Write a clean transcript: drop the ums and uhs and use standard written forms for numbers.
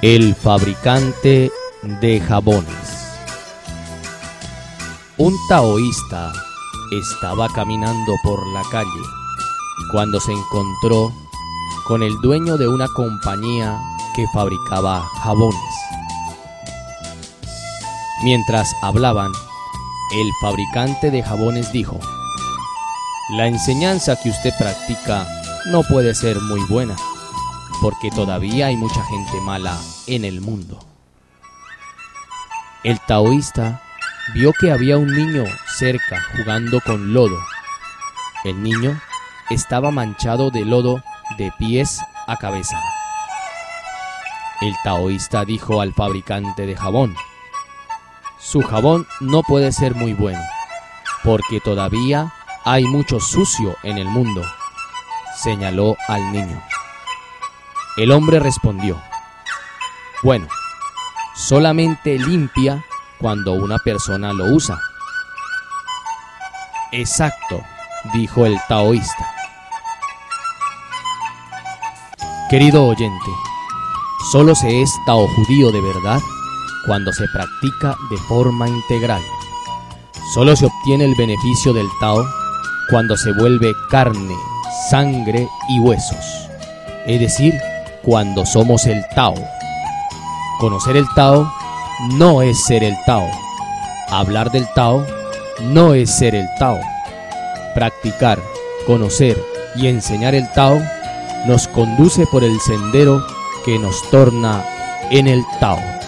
El fabricante de jabones. Un taoísta estaba caminando por la calle cuando se encontró con el dueño de una compañía que fabricaba jabones. Mientras hablaban, el fabricante de jabones dijo: «La enseñanza que usted practica no puede ser muy buena, porque todavía hay mucha gente mala en el mundo». El taoísta vio que había un niño cerca jugando con lodo. El niño estaba manchado de lodo de pies a cabeza. El taoísta dijo al fabricante de jabón: «Su jabón no puede ser muy bueno, porque todavía hay mucho sucio en el mundo», señaló al niño. El hombre respondió: «Bueno, solamente limpia cuando una persona lo usa». «Exacto», dijo el taoísta. Querido oyente, solo se es tao judío de verdad cuando se practica de forma integral. Solo se obtiene el beneficio del tao cuando se vuelve carne, sangre y huesos, es decir, cuando somos el tao. Conocer el tao no es ser el tao. Hablar del tao no es ser el tao. Practicar, conocer y enseñar el tao nos conduce por el sendero que nos torna en el tao.